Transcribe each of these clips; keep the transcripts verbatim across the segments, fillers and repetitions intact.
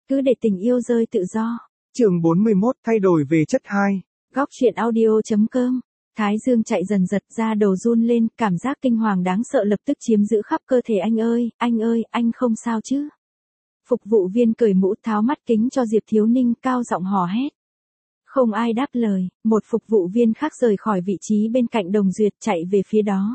cứ để tình yêu rơi tự do. Chương bốn mươi mốt thay đổi về chất hai. Góc truyện audio.com. Thái dương chạy dần giật ra đầu run lên, cảm giác kinh hoàng đáng sợ lập tức chiếm giữ khắp cơ thể. Anh ơi, anh ơi, anh không sao chứ? Phục vụ viên cởi mũ tháo mắt kính cho Diệp Thiếu Ninh, cao giọng hò hét. Không ai đáp lời, một phục vụ viên khác rời khỏi vị trí bên cạnh Đồng Duyệt chạy về phía đó.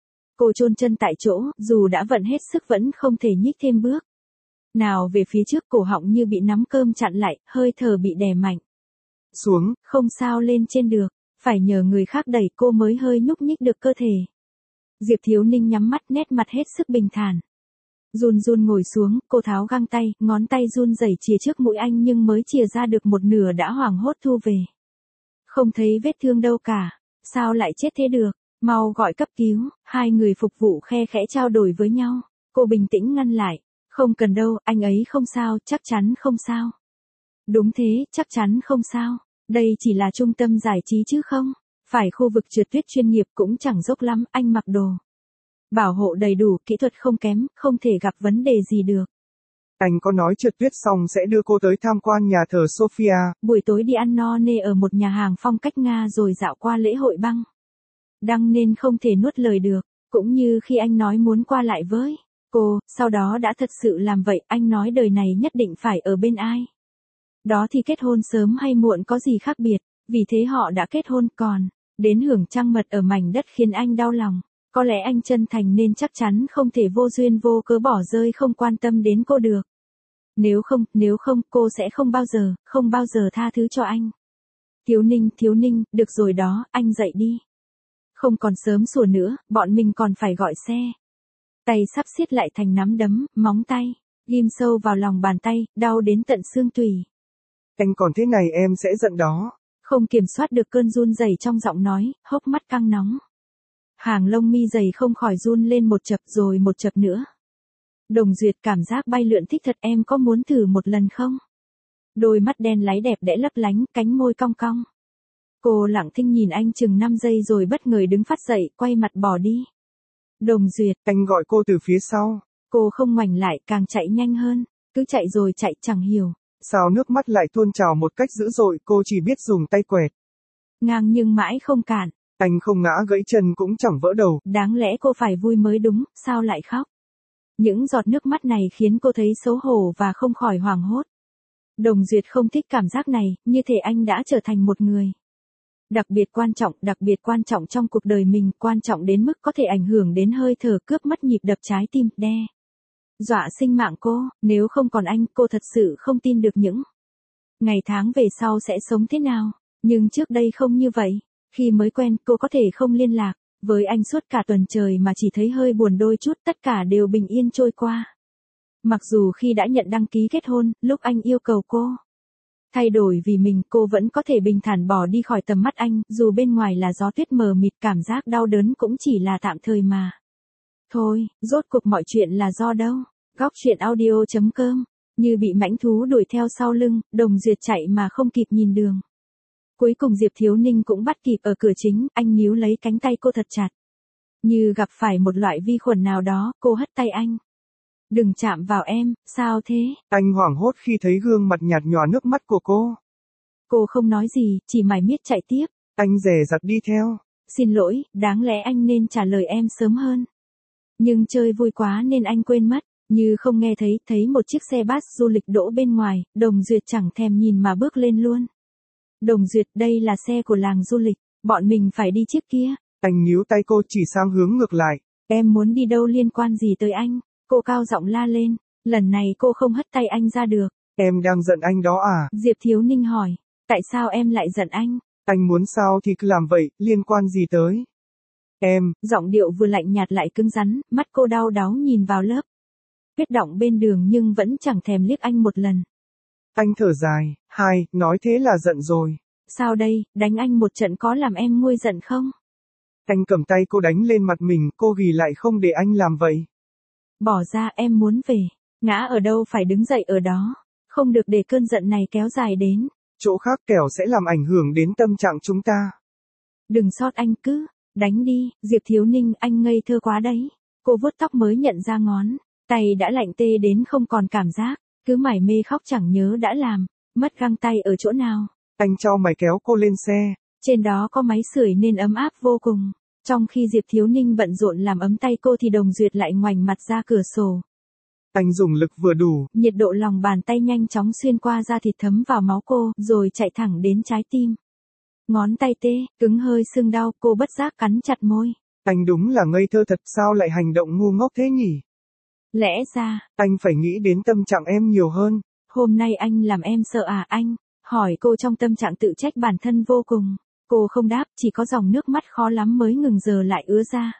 Cô chôn chân tại chỗ, dù đã vận hết sức vẫn không thể nhích thêm bước. Nào về phía trước, cổ họng như bị nắm cơm chặn lại, hơi thở bị đè mạnh. Xuống, không sao lên trên được, phải nhờ người khác đẩy cô mới hơi nhúc nhích được cơ thể. Diệp Thiếu Ninh nhắm mắt, nét mặt hết sức bình thản. Run run ngồi xuống, cô tháo găng tay, ngón tay run rẩy chìa trước mũi anh nhưng mới chìa ra được một nửa đã hoảng hốt thu về. Không thấy vết thương đâu cả, sao lại chết thế được, mau gọi cấp cứu. Hai người phục vụ khe khẽ trao đổi với nhau, cô bình tĩnh ngăn lại. Không cần đâu, anh ấy không sao, chắc chắn không sao. Đúng thế, chắc chắn không sao. Đây chỉ là trung tâm giải trí chứ không phải khu vực trượt tuyết chuyên nghiệp, cũng chẳng dốc lắm. Anh mặc đồ bảo hộ đầy đủ, kỹ thuật không kém, không thể gặp vấn đề gì được. Anh có nói trượt tuyết xong sẽ đưa cô tới tham quan nhà thờ Sophia. Buổi tối đi ăn no nê ở một nhà hàng phong cách Nga rồi dạo qua lễ hội băng. Đăng nên không thể nuốt lời được, cũng như khi anh nói muốn qua lại với cô, sau đó đã thật sự làm vậy. Anh nói đời này nhất định phải ở bên ai đó thì kết hôn sớm hay muộn có gì khác biệt, vì thế họ đã kết hôn. Còn đến hưởng trăng mật ở mảnh đất khiến anh đau lòng. Có lẽ anh chân thành nên chắc chắn không thể vô duyên vô cớ bỏ rơi không quan tâm đến cô được. Nếu không, nếu không, cô sẽ không bao giờ, không bao giờ tha thứ cho anh. Thiếu Ninh, Thiếu Ninh, được rồi đó, anh dậy đi. Không còn sớm sủa nữa, bọn mình còn phải gọi xe. Tay sắp siết lại thành nắm đấm, móng tay ghim sâu vào lòng bàn tay, đau đến tận xương tủy. Anh còn thế này em sẽ giận đó. Không kiểm soát được cơn run rẩy trong giọng nói, hốc mắt căng nóng. Hàng lông mi dày không khỏi run lên một chập rồi một chập nữa. Đồng Duyệt cảm giác bay lượn thích thật, em có muốn thử một lần không? Đôi mắt đen láy đẹp đẽ lấp lánh, cánh môi cong cong. Cô lặng thinh nhìn anh chừng năm giây rồi bất ngờ đứng phát dậy, quay mặt bỏ đi. Đồng Duyệt, anh gọi cô từ phía sau. Cô không ngoảnh lại, càng chạy nhanh hơn, cứ chạy rồi chạy chẳng hiểu. Sao nước mắt lại tuôn trào một cách dữ dội, cô chỉ biết dùng tay quẹt. Ngang nhưng mãi không cản. Anh không ngã gãy chân cũng chẳng vỡ đầu. Đáng lẽ cô phải vui mới đúng, sao lại khóc? Những giọt nước mắt này khiến cô thấy xấu hổ và không khỏi hoảng hốt. Đồng Duyệt không thích cảm giác này, như thể anh đã trở thành một người đặc biệt quan trọng, đặc biệt quan trọng trong cuộc đời mình, quan trọng đến mức có thể ảnh hưởng đến hơi thở, cướp mất nhịp đập trái tim, đe dọa sinh mạng cô. Nếu không còn anh, cô thật sự không tin được những ngày tháng về sau sẽ sống thế nào. Nhưng trước đây không như vậy. Khi mới quen, cô có thể không liên lạc với anh suốt cả tuần trời mà chỉ thấy hơi buồn đôi chút, tất cả đều bình yên trôi qua. Mặc dù khi đã nhận đăng ký kết hôn, lúc anh yêu cầu cô thay đổi vì mình, cô vẫn có thể bình thản bỏ đi khỏi tầm mắt anh, dù bên ngoài là gió tuyết mờ mịt, cảm giác đau đớn cũng chỉ là tạm thời mà. Thôi, rốt cuộc mọi chuyện là do đâu? Góc truyện audio.com. Như bị mãnh thú đuổi theo sau lưng, Đồng Duyệt chạy mà không kịp nhìn đường. Cuối cùng Diệp Thiếu Ninh cũng bắt kịp ở cửa chính, anh níu lấy cánh tay cô thật chặt. Như gặp phải một loại vi khuẩn nào đó, cô hất tay anh. Đừng chạm vào em, sao thế? Anh hoảng hốt khi thấy gương mặt nhạt nhòa nước mắt của cô. Cô không nói gì, chỉ mải miết chạy tiếp. Anh dè dặt đi theo. Xin lỗi, đáng lẽ anh nên trả lời em sớm hơn. Nhưng chơi vui quá nên anh quên mất. Như không nghe thấy, thấy một chiếc xe bus du lịch đỗ bên ngoài, Đồng Duyệt chẳng thèm nhìn mà bước lên luôn. Đồng Duyệt, đây là xe của làng du lịch, bọn mình phải đi chiếc kia. Anh níu tay cô chỉ sang hướng ngược lại. Em muốn đi đâu liên quan gì tới anh? Cô cao giọng la lên, lần này cô không hất tay anh ra được. Em đang giận anh đó à? Diệp Thiếu Ninh hỏi, tại sao em lại giận anh? Anh muốn sao thì cứ làm vậy, liên quan gì tới em? Giọng điệu vừa lạnh nhạt lại cứng rắn, mắt cô đau đáu nhìn vào lớp tuyết đọng bên đường nhưng vẫn chẳng thèm liếc anh một lần. Anh thở dài, hai, nói thế là giận rồi. Sao đây, đánh anh một trận có làm em nguôi giận không? Anh cầm tay cô đánh lên mặt mình, cô ghi lại không để anh làm vậy. Bỏ ra, em muốn về. Ngã ở đâu phải đứng dậy ở đó. Không được để cơn giận này kéo dài đến chỗ khác, kẻo sẽ làm ảnh hưởng đến tâm trạng chúng ta. Đừng sót anh, cứ đánh đi. Diệp Thiếu Ninh, anh ngây thơ quá đấy. Cô vuốt tóc mới nhận ra ngón tay đã lạnh tê đến không còn cảm giác. Cứ mải mê khóc chẳng nhớ đã làm, mất găng tay ở chỗ nào. Anh trao mày kéo cô lên xe. Trên đó có máy sưởi nên ấm áp vô cùng. Trong khi Diệp Thiếu Ninh bận rộn làm ấm tay cô thì Đồng Duyệt lại ngoảnh mặt ra cửa sổ. Anh dùng lực vừa đủ. Nhiệt độ lòng bàn tay nhanh chóng xuyên qua da thịt thấm vào máu cô, rồi chạy thẳng đến trái tim. Ngón tay tê, cứng hơi sưng đau, cô bất giác cắn chặt môi. Anh đúng là ngây thơ thật, sao lại hành động ngu ngốc thế nhỉ? Lẽ ra, anh phải nghĩ đến tâm trạng em nhiều hơn. Hôm nay anh làm em sợ à anh? Hỏi cô trong tâm trạng tự trách bản thân vô cùng. Cô không đáp, chỉ có dòng nước mắt khó lắm mới ngừng giờ lại ứa ra.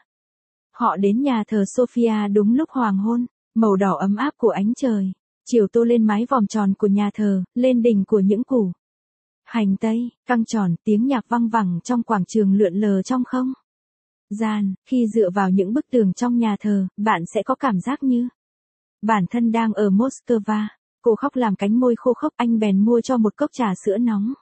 Họ đến nhà thờ Sophia đúng lúc hoàng hôn, màu đỏ ấm áp của ánh trời. Chiều tô lên mái vòm tròn của nhà thờ, lên đỉnh của những củ hành tây, căng tròn, tiếng nhạc văng vẳng trong quảng trường lượn lờ trong không gian. Khi dựa vào những bức tường trong nhà thờ, bạn sẽ có cảm giác như bản thân đang ở Moscow. Cô khóc làm cánh môi khô khốc, anh bèn mua cho một cốc trà sữa nóng.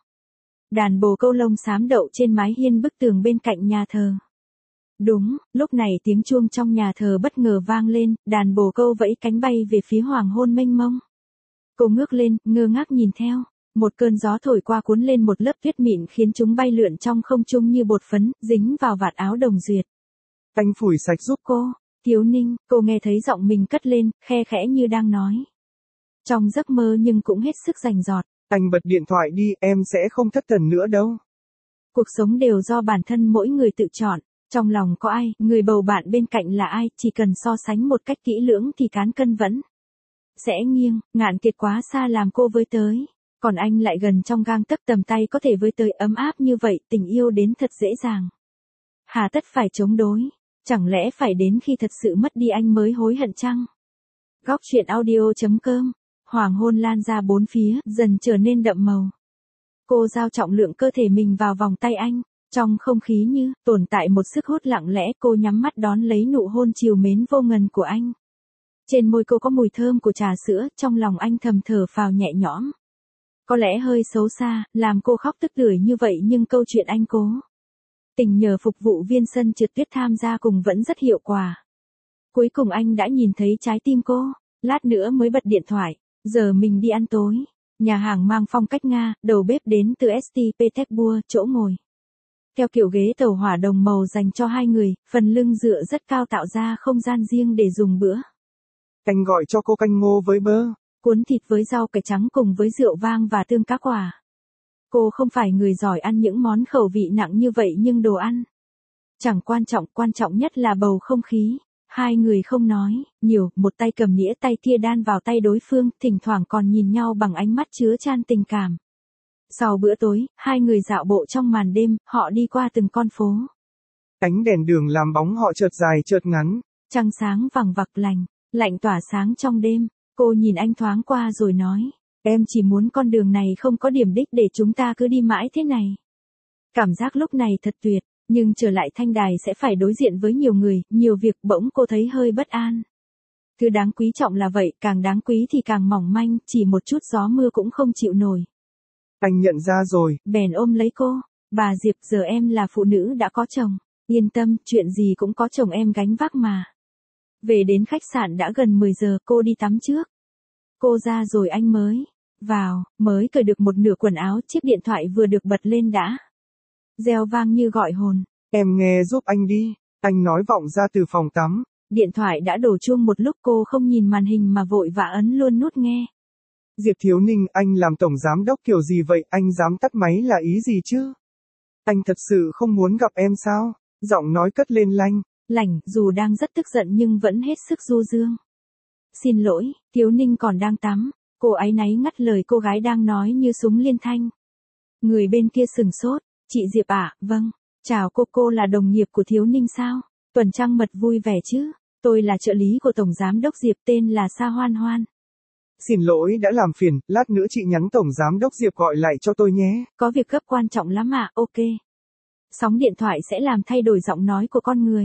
Đàn bồ câu lông xám đậu trên mái hiên bức tường bên cạnh nhà thờ. Đúng, lúc này tiếng chuông trong nhà thờ bất ngờ vang lên, đàn bồ câu vẫy cánh bay về phía hoàng hôn mênh mông. Cô ngước lên, ngơ ngác nhìn theo. Một cơn gió thổi qua cuốn lên một lớp tuyết mịn khiến chúng bay lượn trong không trung như bột phấn, dính vào vạt áo Đồng Duyệt. Anh phủi sạch giúp cô. Thiếu Ninh, cô nghe thấy giọng mình cất lên, khe khẽ như đang nói. Trong giấc mơ nhưng cũng hết sức rành rọt. Anh bật điện thoại đi, em sẽ không thất thần nữa đâu. Cuộc sống đều do bản thân mỗi người tự chọn. Trong lòng có ai, người bầu bạn bên cạnh là ai, chỉ cần so sánh một cách kỹ lưỡng thì cán cân vẫn sẽ nghiêng. Ngạn Kiệt quá xa làm cô với tới. Còn anh lại gần trong gang tấc tầm tay có thể với tới, ấm áp như vậy, tình yêu đến thật dễ dàng. Hà tất phải chống đối, chẳng lẽ phải đến khi thật sự mất đi anh mới hối hận chăng? Góc truyện audio chấm com. Hoàng hôn lan ra bốn phía, dần trở nên đậm màu. Cô giao trọng lượng cơ thể mình vào vòng tay anh, trong không khí như tồn tại một sức hút lặng lẽ. Cô nhắm mắt đón lấy nụ hôn trìu mến vô ngần của anh. Trên môi cô có mùi thơm của trà sữa, trong lòng anh thầm thở phào nhẹ nhõm. Có lẽ hơi xấu xa, làm cô khóc tức tưởi như vậy, nhưng câu chuyện anh cố tình nhờ phục vụ viên sân trượt tuyết tham gia cùng vẫn rất hiệu quả. Cuối cùng anh đã nhìn thấy trái tim cô, lát nữa mới bật điện thoại. Giờ mình đi ăn tối. Nhà hàng mang phong cách Nga, đầu bếp đến từ Saint Petersburg, chỗ ngồi theo kiểu ghế tàu hỏa đồng màu dành cho hai người, phần lưng dựa rất cao tạo ra không gian riêng để dùng bữa. Anh gọi cho cô canh ngô với bơ, cuốn thịt với rau cải trắng cùng với rượu vang và tương cá quả. Cô không phải người giỏi ăn những món khẩu vị nặng như vậy, nhưng đồ ăn chẳng quan trọng, quan trọng nhất là bầu không khí. Hai người không nói nhiều, một tay cầm nĩa, tay kia đan vào tay đối phương, thỉnh thoảng còn nhìn nhau bằng ánh mắt chứa chan tình cảm. Sau bữa tối, hai người dạo bộ trong màn đêm, họ đi qua từng con phố. Ánh đèn đường làm bóng họ chợt dài chợt ngắn. Trăng sáng vằng vặc lành, lạnh tỏa sáng trong đêm. Cô nhìn anh thoáng qua rồi nói, em chỉ muốn con đường này không có điểm đích để chúng ta cứ đi mãi thế này. Cảm giác lúc này thật tuyệt. Nhưng trở lại thanh đài sẽ phải đối diện với nhiều người, nhiều việc, bỗng cô thấy hơi bất an. Thứ đáng quý trọng là vậy, càng đáng quý thì càng mỏng manh, chỉ một chút gió mưa cũng không chịu nổi. Anh nhận ra rồi. Bèn ôm lấy cô. Bà Diệp, giờ em là phụ nữ đã có chồng. Yên tâm, chuyện gì cũng có chồng em gánh vác mà. Về đến khách sạn đã gần mười giờ, cô đi tắm trước. Cô ra rồi anh mới vào, mới cởi được một nửa quần áo, chiếc điện thoại vừa được bật lên đã reo vang như gọi hồn. Em nghe giúp anh đi, anh nói vọng ra từ phòng tắm. Điện thoại đã đổ chuông một lúc, cô không nhìn màn hình mà vội vã ấn luôn nút nghe. Diệp Thiếu Ninh, anh làm tổng giám đốc kiểu gì vậy, anh dám tắt máy là ý gì chứ? Anh thật sự không muốn gặp em sao? Giọng nói cất lên lanh lảnh, dù đang rất tức giận nhưng vẫn hết sức du dương. Xin lỗi, Thiếu Ninh còn đang tắm. Cô áy náy ngắt lời cô gái đang nói như súng liên thanh. Người bên kia sừng sốt. Chị Diệp ạ, à, vâng. Chào cô, cô là đồng nghiệp của Thiếu Ninh sao? Tuần trăng mật vui vẻ chứ? Tôi là trợ lý của Tổng Giám đốc Diệp, tên là Sa Hoan Hoan. Xin lỗi đã làm phiền, lát nữa chị nhắn Tổng Giám đốc Diệp gọi lại cho tôi nhé. Có việc gấp quan trọng lắm ạ, à, ok. Sóng điện thoại sẽ làm thay đổi giọng nói của con người.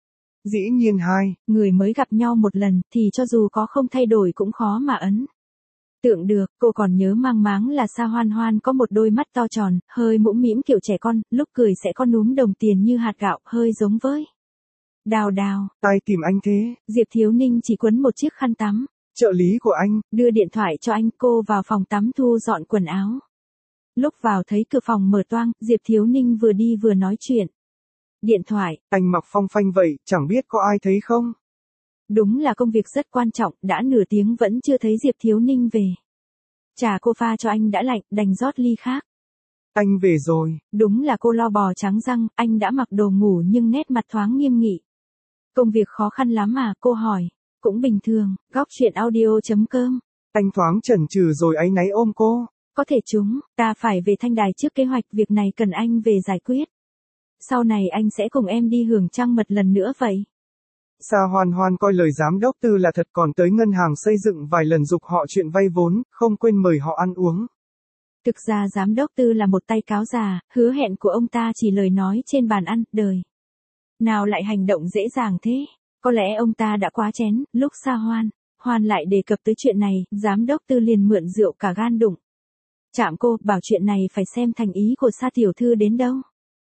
Dĩ nhiên hai. Người mới gặp nhau một lần thì cho dù có không thay đổi cũng khó mà ấn tượng được. Cô còn nhớ mang máng là Sa Hoan Hoan có một đôi mắt to tròn, hơi mũm mĩm kiểu trẻ con, lúc cười sẽ có núm đồng tiền như hạt gạo, hơi giống với Đào Đào. Ai tìm anh thế? Diệp Thiếu Ninh chỉ quấn một chiếc khăn tắm, Trợ lý của anh. Đưa điện thoại cho anh, cô vào phòng tắm thu dọn quần áo. Lúc vào thấy cửa phòng mở toang, Diệp Thiếu Ninh vừa đi vừa nói chuyện. Điện thoại. Anh mặc phong phanh vậy, chẳng biết có ai thấy không? Đúng là công việc rất quan trọng, đã nửa tiếng vẫn chưa thấy Diệp Thiếu Ninh về. Trà cô pha cho anh đã lạnh, đành rót ly khác. Anh về rồi. Đúng là cô lo bò trắng răng, anh đã mặc đồ ngủ nhưng nét mặt thoáng nghiêm nghị. Công việc khó khăn lắm mà, cô hỏi. Cũng bình thường, góc chuyện audio chấm com. Anh thoáng chần chừ rồi áy náy ôm cô. Có thể chúng, ta phải về Thanh Đài trước kế hoạch, việc này cần anh về giải quyết. Sau này anh sẽ cùng em đi hưởng trăng mật lần nữa vậy. Sa Hoan Hoan coi lời giám đốc Tư là thật, còn tới ngân hàng xây dựng vài lần giục họ chuyện vay vốn, không quên mời họ ăn uống. Thực ra giám đốc Tư là một tay cáo già, hứa hẹn của ông ta chỉ lời nói trên bàn ăn, đời. Nào lại hành động dễ dàng thế? Có lẽ ông ta đã quá chén, lúc Sa Hoan Hoan lại đề cập tới chuyện này, giám đốc Tư liền mượn rượu cả gan đụng. Chạm cô, bảo chuyện này phải xem thành ý của Sa tiểu thư đến đâu.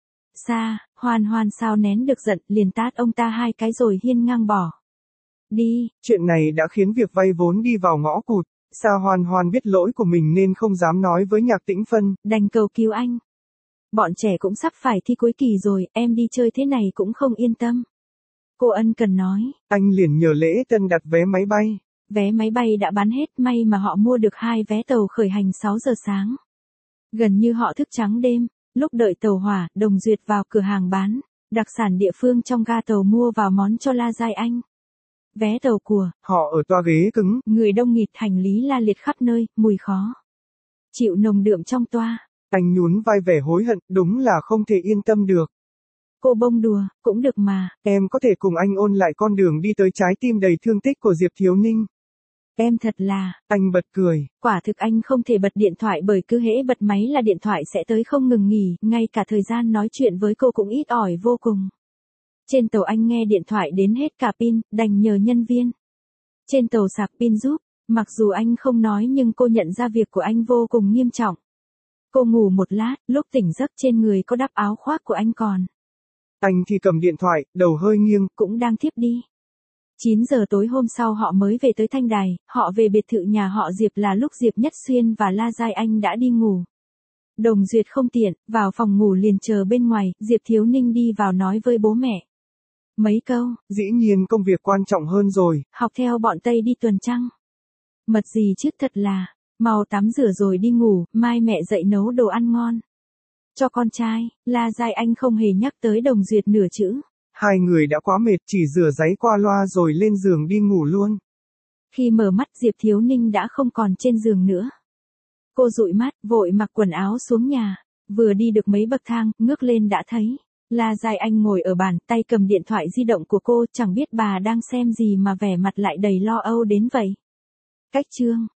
Sa Hoan Hoan sao nén được giận, liền tát ông ta hai cái rồi hiên ngang bỏ đi. Chuyện này đã khiến việc vay vốn đi vào ngõ cụt. Sa Hoan Hoan biết lỗi của mình nên không dám nói với Nhạc Tĩnh Phân. Đành cầu cứu anh. Bọn trẻ cũng sắp phải thi cuối kỳ rồi, em đi chơi thế này cũng không yên tâm. Cô ân cần nói. Anh liền nhờ Lễ Tân đặt vé máy bay. Vé máy bay đã bán hết, may mà họ mua được hai vé tàu khởi hành sáu giờ sáng. Gần như họ thức trắng đêm. Lúc đợi tàu hỏa, Đồng Duyệt vào cửa hàng bán đặc sản địa phương trong ga tàu mua vào món cho La Giai Anh. Vé tàu của họ ở toa ghế cứng, người đông nghịt, hành lý la liệt khắp nơi, mùi khó chịu nồng đượm trong toa. Anh nhún vai vẻ hối hận, đúng là không thể yên tâm được. Cô bông đùa, cũng được mà. Em có thể cùng anh ôn lại con đường đi tới trái tim đầy thương tích của Diệp Thiếu Ninh. Em thật là. Anh bật cười. Quả thực anh không thể bật điện thoại bởi cứ hễ bật máy là điện thoại sẽ tới không ngừng nghỉ, ngay cả thời gian nói chuyện với cô cũng ít ỏi vô cùng. Trên tàu anh nghe điện thoại đến hết cả pin, đành nhờ nhân viên trên tàu sạc pin giúp. Mặc dù anh không nói nhưng cô nhận ra việc của anh vô cùng nghiêm trọng. Cô ngủ một lát, lúc tỉnh giấc trên người có đắp áo khoác của anh còn. Anh thì cầm điện thoại, đầu hơi nghiêng, cũng đang thiếp đi. chín giờ tối hôm sau họ mới về tới Thanh Đài, họ về biệt thự nhà họ Diệp là lúc Diệp Nhất Xuyên và La Giai Anh đã đi ngủ. Đồng Duyệt không tiện, vào phòng ngủ liền chờ bên ngoài, Diệp Thiếu Ninh đi vào nói với bố mẹ. Mấy câu. Dĩ nhiên công việc quan trọng hơn rồi. Học theo bọn Tây đi tuần trăng. Mật gì chứ, thật là. Mau tắm rửa rồi đi ngủ, mai mẹ dậy nấu đồ ăn ngon cho con trai. La Giai Anh không hề nhắc tới Đồng Duyệt nửa chữ. Hai người đã quá mệt, chỉ rửa ráy qua loa rồi lên giường đi ngủ luôn. Khi mở mắt Diệp Thiếu Ninh đã không còn trên giường nữa. Cô dụi mắt, vội mặc quần áo xuống nhà. Vừa đi được mấy bậc thang, ngước lên đã thấy La Giai Anh ngồi ở bàn, tay cầm điện thoại di động của cô, chẳng biết bà đang xem gì mà vẻ mặt lại đầy lo âu đến vậy. Cách chương